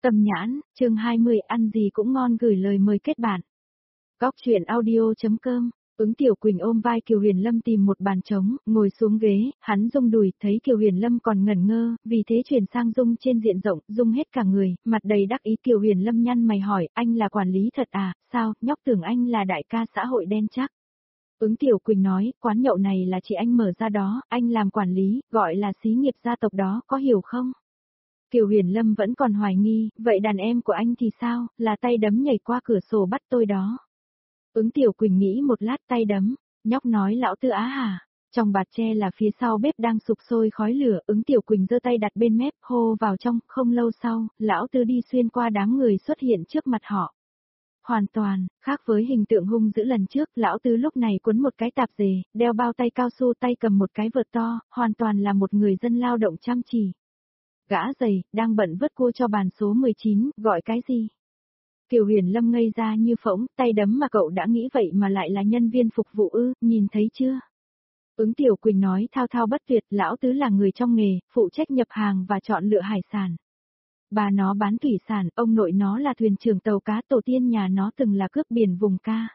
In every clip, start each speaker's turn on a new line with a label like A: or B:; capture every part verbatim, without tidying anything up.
A: Tâm nhãn, chương hai mươi ăn gì cũng ngon gửi lời mời kết bạn. Góc truyện audio.com, Ứng Tiểu Quỳnh ôm vai Kiều Huyền Lâm tìm một bàn trống, ngồi xuống ghế, hắn rung đùi, thấy Kiều Huyền Lâm còn ngẩn ngơ, vì thế chuyển sang rung trên diện rộng, rung hết cả người, mặt đầy đắc ý. Kiều Huyền Lâm nhăn mày hỏi, anh là quản lý thật à, sao, nhóc tưởng anh là đại ca xã hội đen chắc. Ứng Tiểu Quỳnh nói, quán nhậu này là chị anh mở ra đó, anh làm quản lý, gọi là xí nghiệp gia tộc đó, có hiểu không? Kiều Huyền Lâm vẫn còn hoài nghi, vậy đàn em của anh thì sao, là tay đấm nhảy qua cửa sổ bắt tôi đó. Ứng Tiểu Quỳnh nghĩ một lát, tay đấm, nhóc nói lão Tư Á hả? Trong bạt tre là phía sau bếp đang sục sôi khói lửa, Ứng Tiểu Quỳnh giơ tay đặt bên mép, hô vào trong, không lâu sau, lão Tư đi xuyên qua đám người xuất hiện trước mặt họ. Hoàn toàn, khác với hình tượng hung dữ lần trước, lão Tư lúc này quấn một cái tạp dề, đeo bao tay cao su, tay cầm một cái vợt to, hoàn toàn là một người dân lao động chăm chỉ. Gã giày, đang bận vớt cua cho bàn số mười chín, gọi cái gì? Kiều Huyền Lâm ngây ra như phỗng, tay đấm mà cậu đã nghĩ vậy mà lại là nhân viên phục vụ ư, nhìn thấy chưa? Ứng Tiểu Quỳnh nói thao thao bất tuyệt, lão Tứ là người trong nghề, phụ trách nhập hàng và chọn lựa hải sản. Bà nó bán thủy sản, ông nội nó là thuyền trưởng tàu cá, tổ tiên nhà nó từng là cướp biển vùng ca.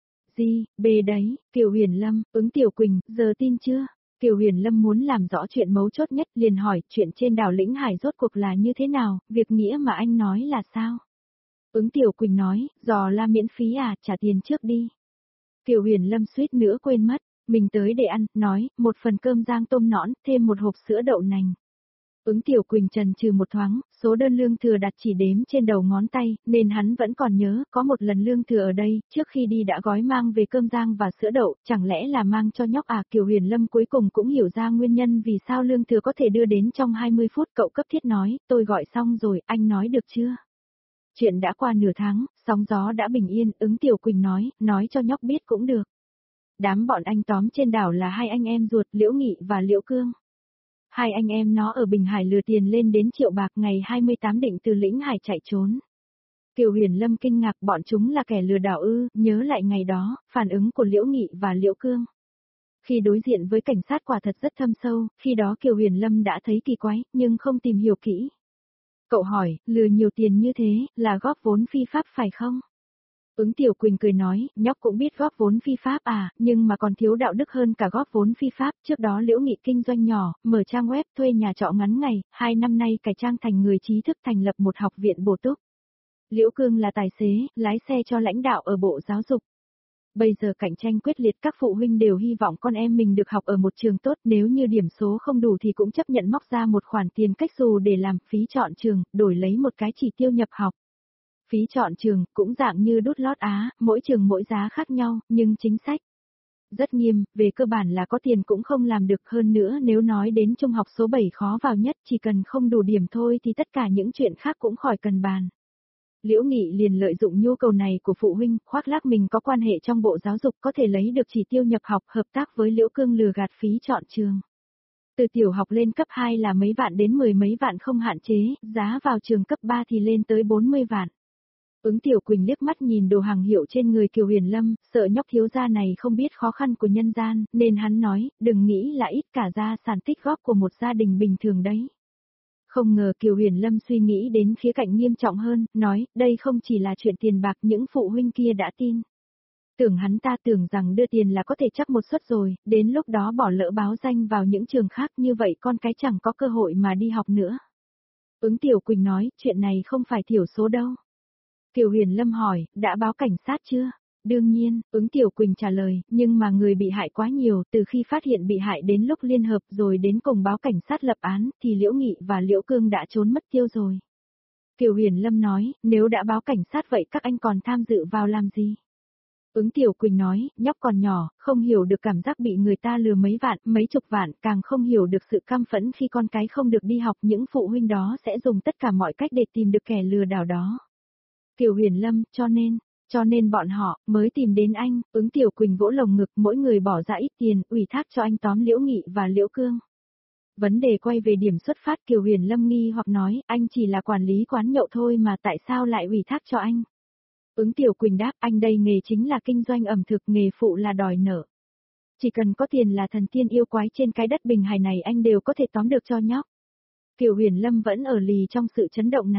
A: Gì, bê đấy, Kiều Huyền Lâm, Ứng Tiểu Quỳnh, giờ tin chưa? Kiều Huyền Lâm muốn làm rõ chuyện mấu chốt nhất, liền hỏi, chuyện trên đảo Lĩnh Hải rốt cuộc là như thế nào, việc nghĩa mà anh nói là sao? Ứng Tiểu Quỳnh nói, giò la miễn phí à, trả tiền trước đi. Kiều Huyền Lâm suýt nữa quên mất, mình tới để ăn, nói, một phần cơm rang tôm nõn, thêm một hộp sữa đậu nành. Ứng Tiểu Quỳnh chần chừ một thoáng, số đơn lương thừa đặt chỉ đếm trên đầu ngón tay, nên hắn vẫn còn nhớ, có một lần lương thừa ở đây, trước khi đi đã gói mang về cơm rang và sữa đậu, chẳng lẽ là mang cho nhóc à? Kiều Huyền Lâm cuối cùng cũng hiểu ra nguyên nhân vì sao lương thừa có thể đưa đến trong hai mươi phút, cậu cấp thiết nói, tôi gọi xong rồi, anh nói được chưa? Chuyện đã qua nửa tháng, sóng gió đã bình yên, Ứng Tiểu Quỳnh nói, nói cho nhóc biết cũng được. Đám bọn anh tóm trên đảo là hai anh em ruột, Liễu Nghị và Liễu Cương. Hai anh em nó ở Bình Hải lừa tiền lên đến triệu bạc, ngày hai mươi tám định từ Lĩnh Hải chạy trốn. Kiều Huyền Lâm kinh ngạc, bọn chúng là kẻ lừa đảo ư? Nhớ lại ngày đó, phản ứng của Liễu Nghị và Liễu Cương. Khi đối diện với cảnh sát quả thật rất thâm sâu, khi đó Kiều Huyền Lâm đã thấy kỳ quái, nhưng không tìm hiểu kỹ. Cậu hỏi, lừa nhiều tiền như thế, là góp vốn phi pháp phải không? Ứng Tiểu Quỳnh cười nói, nhóc cũng biết góp vốn phi pháp à, nhưng mà còn thiếu đạo đức hơn cả góp vốn phi pháp. Trước đó Liễu Nghị kinh doanh nhỏ, mở trang web, thuê nhà trọ ngắn ngày, hai năm nay cải trang thành người trí thức, thành lập một học viện bổ túc. Liễu Cương là tài xế, lái xe cho lãnh đạo ở Bộ Giáo dục. Bây giờ cạnh tranh quyết liệt, các phụ huynh đều hy vọng con em mình được học ở một trường tốt, nếu như điểm số không đủ thì cũng chấp nhận móc ra một khoản tiền cách xù để làm phí chọn trường, đổi lấy một cái chỉ tiêu nhập học. Phí chọn trường, cũng dạng như đút lót Á, mỗi trường mỗi giá khác nhau, nhưng chính sách rất nghiêm, về cơ bản là có tiền cũng không làm được. Hơn nữa nếu nói đến trung học số bảy khó vào nhất, chỉ cần không đủ điểm thôi thì tất cả những chuyện khác cũng khỏi cần bàn. Liễu Nghị liền lợi dụng nhu cầu này của phụ huynh, khoác lác mình có quan hệ trong Bộ Giáo dục, có thể lấy được chỉ tiêu nhập học, hợp tác với Liễu Cương lừa gạt phí chọn trường. Từ tiểu học lên cấp hai là mấy vạn đến mười mấy vạn không hạn chế, giá vào trường cấp ba thì lên tới bốn mươi vạn. Ứng Tiểu Quỳnh liếc mắt nhìn đồ hàng hiệu trên người Kiều Huyền Lâm, sợ nhóc thiếu gia này không biết khó khăn của nhân gian, nên hắn nói, đừng nghĩ là ít cả gia sản tích góp của một gia đình bình thường đấy. Không ngờ Kiều Huyền Lâm suy nghĩ đến khía cạnh nghiêm trọng hơn, nói, đây không chỉ là chuyện tiền bạc, những phụ huynh kia đã tin. Tưởng hắn ta tưởng rằng đưa tiền là có thể chắc một suất rồi, đến lúc đó bỏ lỡ báo danh vào những trường khác, như vậy con cái chẳng có cơ hội mà đi học nữa. Ứng Tiểu Quỳnh nói, chuyện này không phải thiểu số đâu. Kiều Huyền Lâm hỏi, đã báo cảnh sát chưa? Đương nhiên, Ứng Tiểu Quỳnh trả lời, nhưng mà người bị hại quá nhiều, từ khi phát hiện bị hại đến lúc liên hợp rồi đến cùng báo cảnh sát lập án, thì Liễu Nghị và Liễu Cương đã trốn mất tiêu rồi. Kiều Huyền Lâm nói, nếu đã báo cảnh sát vậy các anh còn tham dự vào làm gì? Ứng Tiểu Quỳnh nói, nhóc còn nhỏ, không hiểu được cảm giác bị người ta lừa mấy vạn, mấy chục vạn, càng không hiểu được sự căm phẫn khi con cái không được đi học, những phụ huynh đó sẽ dùng tất cả mọi cách để tìm được kẻ lừa đảo đó. Kiều Huyền Lâm, cho nên, cho nên bọn họ mới tìm đến anh. Ứng Tiểu Quỳnh vỗ lồng ngực, mỗi người bỏ ra ít tiền, ủy thác cho anh tóm Liễu Nghị và Liễu Cương. Vấn đề quay về điểm xuất phát, Kiều Huyền Lâm nghi hoặc nói, anh chỉ là quản lý quán nhậu thôi mà tại sao lại ủy thác cho anh? Ứng Tiểu Quỳnh đáp, anh đây nghề chính là kinh doanh ẩm thực, nghề phụ là đòi nợ. Chỉ cần có tiền là thần tiên yêu quái trên cái đất Bình Hải này anh đều có thể tóm được cho nhóc. Kiều Huyền Lâm vẫn ở lì trong sự chấn động này.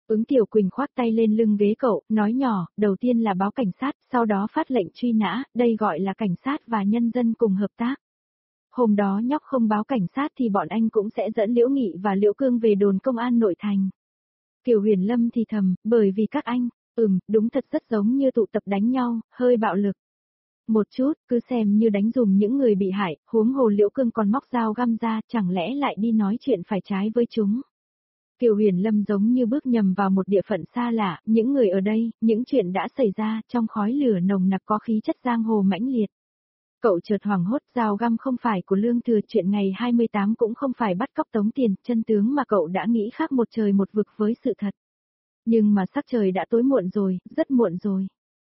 A: Ứng Tiểu Quỳnh khoác tay lên lưng ghế cậu, nói nhỏ, đầu tiên là báo cảnh sát, sau đó phát lệnh truy nã, đây gọi là cảnh sát và nhân dân cùng hợp tác. Hôm đó nhóc không báo cảnh sát thì bọn anh cũng sẽ dẫn Liễu Nghị và Liễu Cương về đồn công an nội thành. Kiều Huyền Lâm thì thầm, bởi vì các anh, ừm, đúng thật rất giống như tụ tập đánh nhau, hơi bạo lực. Một chút, cứ xem như đánh dùm những người bị hại, huống hồ Liễu Cương còn móc dao găm ra, chẳng lẽ lại đi nói chuyện phải trái với chúng. Kiều Huyền Lâm giống như bước nhầm vào một địa phận xa lạ, những người ở đây, những chuyện đã xảy ra, trong khói lửa nồng nặc có khí chất giang hồ mãnh liệt. Cậu chợt hoảng hốt, dao găm không phải của Lương Thừa, chuyện ngày hai mươi tám cũng không phải bắt cóc tống tiền, chân tướng mà cậu đã nghĩ khác một trời một vực với sự thật. Nhưng mà sắc trời đã tối muộn rồi, rất muộn rồi.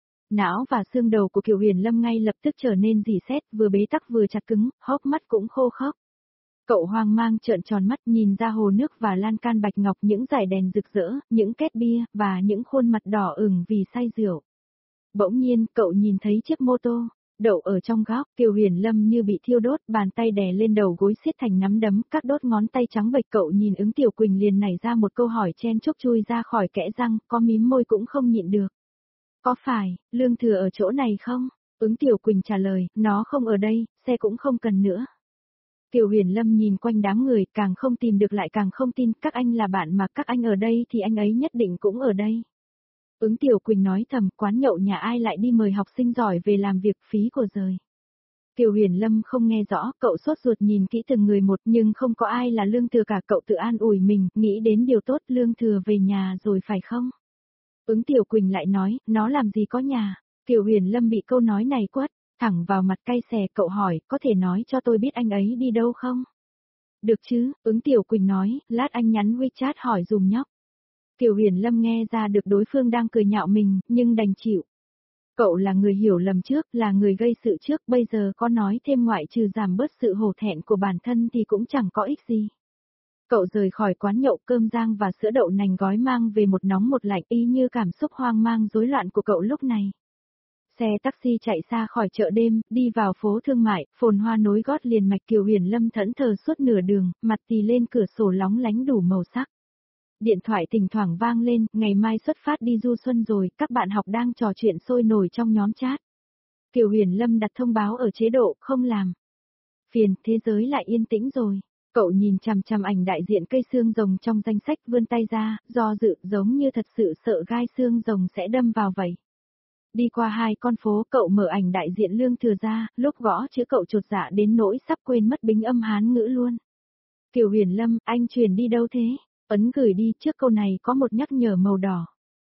A: Não và xương đầu của Kiều Huyền Lâm ngay lập tức trở nên rỉ sét, vừa bế tắc vừa chặt cứng, hốc mắt cũng khô khốc. Cậu hoang mang trợn tròn mắt nhìn ra hồ nước và lan can bạch ngọc, những dải đèn rực rỡ, những két bia, và những khuôn mặt đỏ ửng vì say rượu. Bỗng nhiên, cậu nhìn thấy chiếc mô tô, đậu ở trong góc, Kiều Huyền Lâm như bị thiêu đốt, bàn tay đè lên đầu gối siết thành nắm đấm, các đốt ngón tay trắng bệch. Cậu nhìn Ứng Tiểu Quỳnh liền nảy ra một câu hỏi chen chúc chui ra khỏi kẽ răng, có mím môi cũng không nhịn được. Có phải, Lương Thừa ở chỗ này không? Ứng Tiểu Quỳnh trả lời, nó không ở đây, xe cũng không cần nữa. Kiều Huyền Lâm nhìn quanh đám người, càng không tìm được lại càng không tin, các anh là bạn mà, các anh ở đây thì anh ấy nhất định cũng ở đây. Ứng Tiểu Quỳnh nói thầm, quán nhậu nhà ai lại đi mời học sinh giỏi về làm việc, phí của rời. Kiều Huyền Lâm không nghe rõ, cậu sốt ruột nhìn kỹ từng người một, nhưng không có ai là Lương Thừa cả. Cậu tự an ủi mình, nghĩ đến điều tốt, Lương Thừa về nhà rồi phải không? Ứng Tiểu Quỳnh lại nói, nó làm gì có nhà. Kiều Huyền Lâm bị câu nói này quất thẳng vào mặt cay xè. Cậu hỏi, có thể nói cho tôi biết anh ấy đi đâu không? Được chứ, Ứng Tiểu Quỳnh nói, lát anh nhắn WeChat hỏi dùm nhóc. Kiều Huyền Lâm nghe ra được đối phương đang cười nhạo mình, nhưng đành chịu. Cậu là người hiểu lầm trước, là người gây sự trước, bây giờ có nói thêm ngoại trừ giảm bớt sự hổ thẹn của bản thân thì cũng chẳng có ích gì. Cậu rời khỏi quán nhậu, cơm rang và sữa đậu nành gói mang về một nóng một lạnh, y như cảm xúc hoang mang rối loạn của cậu lúc này. Xe taxi chạy xa khỏi chợ đêm, đi vào phố thương mại, phồn hoa nối gót liền mạch. Kiều Huyền Lâm thẫn thờ suốt nửa đường, mặt tì lên cửa sổ lóng lánh đủ màu sắc. Điện thoại thỉnh thoảng vang lên, ngày mai xuất phát đi du xuân rồi, các bạn học đang trò chuyện sôi nổi trong nhóm chat. Kiều Huyền Lâm đặt thông báo ở chế độ không làm. Phiền, thế giới lại yên tĩnh rồi. Cậu nhìn chằm chằm ảnh đại diện cây xương rồng trong danh sách, vươn tay ra, do dự, giống như thật sự sợ gai xương rồng sẽ đâm vào vậy. Đi qua hai con phố, cậu mở ảnh đại diện Lương Thừa ra, lúc gõ chữ cậu chột dạ đến nỗi sắp quên mất bính âm Hán ngữ luôn. Kiều Huyền Lâm, anh truyền đi đâu thế? Ấn gửi đi, trước câu này có một nhắc nhở màu đỏ.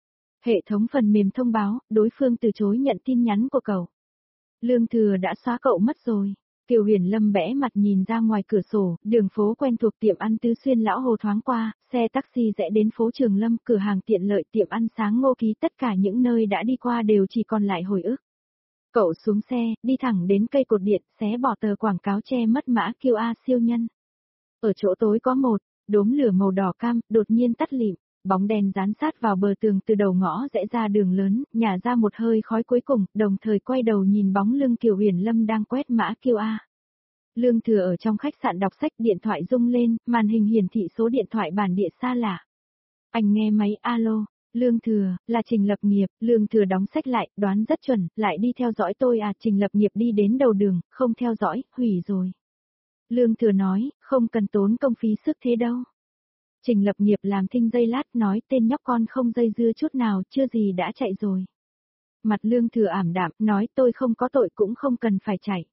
A: Hệ thống phần mềm thông báo, đối phương từ chối nhận tin nhắn của cậu. Lương Thừa đã xóa cậu mất rồi. Kiều Huyền Lâm bẽ mặt nhìn ra ngoài cửa sổ, đường phố quen thuộc, tiệm ăn Tứ Xuyên Lão Hồ thoáng qua, xe taxi rẽ đến phố Trường Lâm, cửa hàng tiện lợi, tiệm ăn sáng Ngô Ký, tất cả những nơi đã đi qua đều chỉ còn lại hồi ức. Cậu xuống xe, đi thẳng đến cây cột điện, xé bỏ tờ quảng cáo che mất mã quy rờ siêu nhân. Ở chỗ tối có một đốm lửa màu đỏ cam, đột nhiên tắt lịm, bóng đèn dán sát vào bờ tường từ đầu ngõ rẽ ra đường lớn, nhả ra một hơi khói cuối cùng, đồng thời quay đầu nhìn bóng lưng Kiều Huyền Lâm đang quét mã quy rờ. Lương Thừa ở trong khách sạn đọc sách, điện thoại rung lên, màn hình hiển thị số điện thoại bản địa xa lạ. Anh nghe máy, alo, Lương Thừa, là Trình Lập Nghiệp. Lương Thừa đóng sách lại, đoán rất chuẩn, lại đi theo dõi tôi à? Trình Lập Nghiệp đi đến đầu đường, không theo dõi, hủy rồi. Lương Thừa nói, không cần tốn công phí sức thế đâu. Trình Lập Nghiệp làm thinh giây lát, nói tên nhóc con không dây dưa chút nào, chưa gì đã chạy rồi. Mặt Lương Thừa ảm đạm, nói tôi không có tội cũng không cần phải chạy.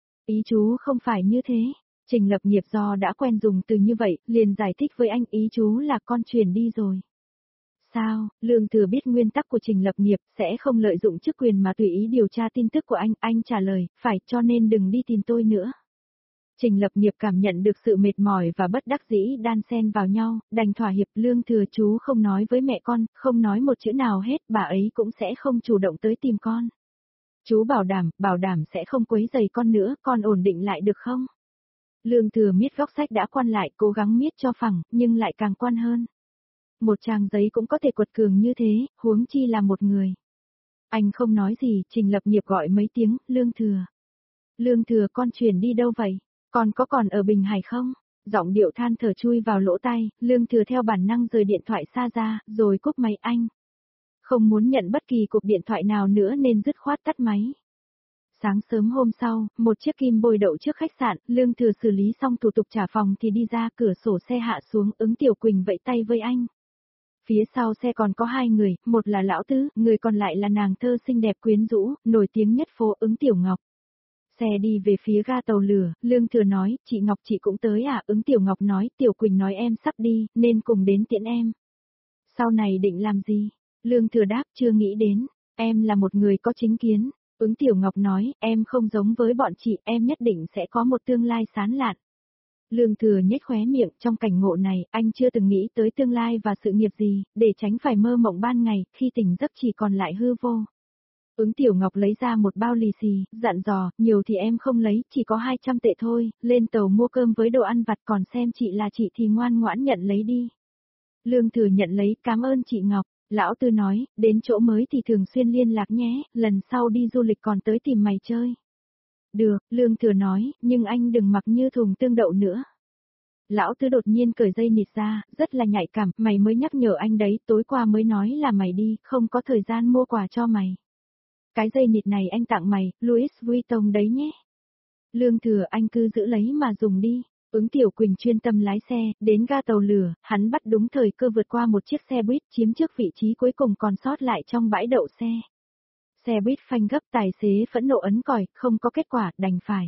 A: Ý chú không phải như thế. Trình Lập Nghiệp do đã quen dùng từ như vậy, liền giải thích với anh, ý chú là con chuyển đi rồi. Sao? Lương Thừa biết nguyên tắc của Trình Lập Nghiệp, sẽ không lợi dụng chức quyền mà tùy ý điều tra tin tức của anh. Anh trả lời, phải, cho nên đừng đi tìm tôi nữa. Trình Lập Nghiệp cảm nhận được sự mệt mỏi và bất đắc dĩ đan xen vào nhau, đành thỏa hiệp. Lương Thừa, chú không nói với mẹ con, không nói một chữ nào hết, bà ấy cũng sẽ không chủ động tới tìm con. Chú bảo đảm, bảo đảm sẽ không quấy rầy con nữa, con ổn định lại được không? Lương Thừa miết góc sách đã quan lại, cố gắng miết cho phẳng, nhưng lại càng quan hơn. Một trang giấy cũng có thể quật cường như thế, huống chi là một người. Anh không nói gì, Trình Lập Nghiệp gọi mấy tiếng, Lương Thừa. Lương Thừa, con chuyển đi đâu vậy? Con có còn ở Bình Hải không? Giọng điệu than thở chui vào lỗ tai, Lương Thừa theo bản năng rời điện thoại xa ra, rồi cúp máy anh. Không muốn nhận bất kỳ cuộc điện thoại nào nữa nên dứt khoát tắt máy. Sáng sớm hôm sau, một chiếc kim bôi đậu trước khách sạn, Lương Thừa xử lý xong thủ tục trả phòng thì đi ra, cửa sổ xe hạ xuống, Ứng Tiểu Quỳnh vẫy tay với anh. Phía sau xe còn có hai người, một là Lão Tứ, người còn lại là nàng thơ xinh đẹp quyến rũ, nổi tiếng nhất phố Ứng Tiểu Ngọc. Xe đi về phía ga tàu lửa, Lương Thừa nói, chị Ngọc chị cũng tới à, Ứng Tiểu Ngọc nói, Tiểu Quỳnh nói em sắp đi, nên cùng đến tiễn em. Sau này định làm gì? Lương Thừa đáp, chưa nghĩ đến, em là một người có chính kiến. Ứng Tiểu Ngọc nói, em không giống với bọn chị, em nhất định sẽ có một tương lai sáng lạn. Lương Thừa nhếch khóe miệng, trong cảnh ngộ này, anh chưa từng nghĩ tới tương lai và sự nghiệp gì, để tránh phải mơ mộng ban ngày, khi tỉnh giấc chỉ còn lại hư vô. Ứng Tiểu Ngọc lấy ra một bao lì xì, dặn dò, nhiều thì em không lấy, chỉ có hai trăm tệ thôi, lên tàu mua cơm với đồ ăn vặt, còn xem chị là chị thì ngoan ngoãn nhận lấy đi. Lương Thừa nhận lấy, cảm ơn chị Ngọc. Lão Tư nói, đến chỗ mới thì thường xuyên liên lạc nhé, lần sau đi du lịch còn tới tìm mày chơi. Được, Lương Thừa nói, nhưng anh đừng mặc như thùng tương đậu nữa. Lão Tư đột nhiên cởi dây nịt ra, rất là nhạy cảm, mày mới nhắc nhở anh đấy, tối qua mới nói là mày đi, không có thời gian mua quà cho mày. Cái dây nịt này anh tặng mày, Louis Vuitton đấy nhé. Lương Thừa anh cứ giữ lấy mà dùng đi. Ứng Tiểu Quỳnh chuyên tâm lái xe, đến ga tàu lửa, hắn bắt đúng thời cơ vượt qua một chiếc xe buýt chiếm trước vị trí cuối cùng còn sót lại trong bãi đậu xe. Xe buýt phanh gấp, tài xế phẫn nộ ấn còi, không có kết quả, đành phải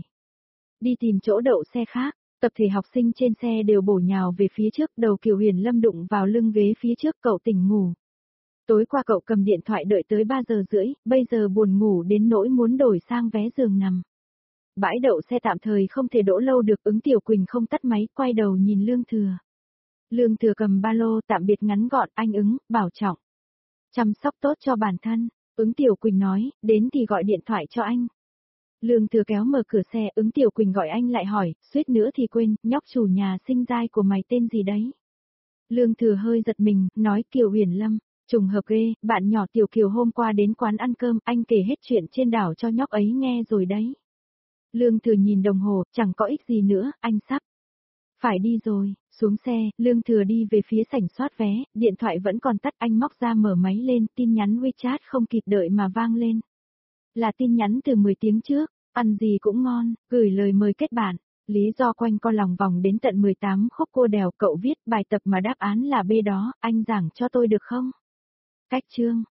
A: đi tìm chỗ đậu xe khác. Tập thể học sinh trên xe đều bổ nhào về phía trước, đầu Kiều Huyền Lâm đụng vào lưng ghế phía trước, cậu tỉnh ngủ. Tối qua cậu cầm điện thoại đợi tới ba giờ rưỡi, bây giờ buồn ngủ đến nỗi muốn đổi sang vé giường nằm. Bãi đậu xe tạm thời không thể đỗ lâu được, Ứng Tiểu Quỳnh không tắt máy, quay đầu nhìn Lương Thừa. Lương Thừa cầm ba lô tạm biệt ngắn gọn, anh Ứng, bảo trọng. Chăm sóc tốt cho bản thân, Ứng Tiểu Quỳnh nói, đến thì gọi điện thoại cho anh. Lương Thừa kéo mở cửa xe, Ứng Tiểu Quỳnh gọi anh lại hỏi, suýt nữa thì quên, nhóc chủ nhà sinh giai của mày tên gì đấy? Lương Thừa hơi giật mình, nói Kiều Huyền Lâm. Trùng hợp ghê, bạn nhỏ Tiểu Kiều hôm qua đến quán ăn cơm, anh kể hết chuyện trên đảo cho nhóc ấy nghe rồi đấy. Lương Thừa nhìn đồng hồ, chẳng có ích gì nữa, anh sắp phải đi rồi. Xuống xe, Lương Thừa đi về phía sảnh soát vé, điện thoại vẫn còn tắt, anh móc ra mở máy lên, tin nhắn WeChat không kịp đợi mà vang lên. Là tin nhắn từ mười tiếng trước, ăn gì cũng ngon, gửi lời mời kết bạn. Lý do quanh co lòng vòng đến tận mười tám khúc cô đèo, cậu viết bài tập mà đáp án là B đó, anh giảng cho tôi được không? Cách chương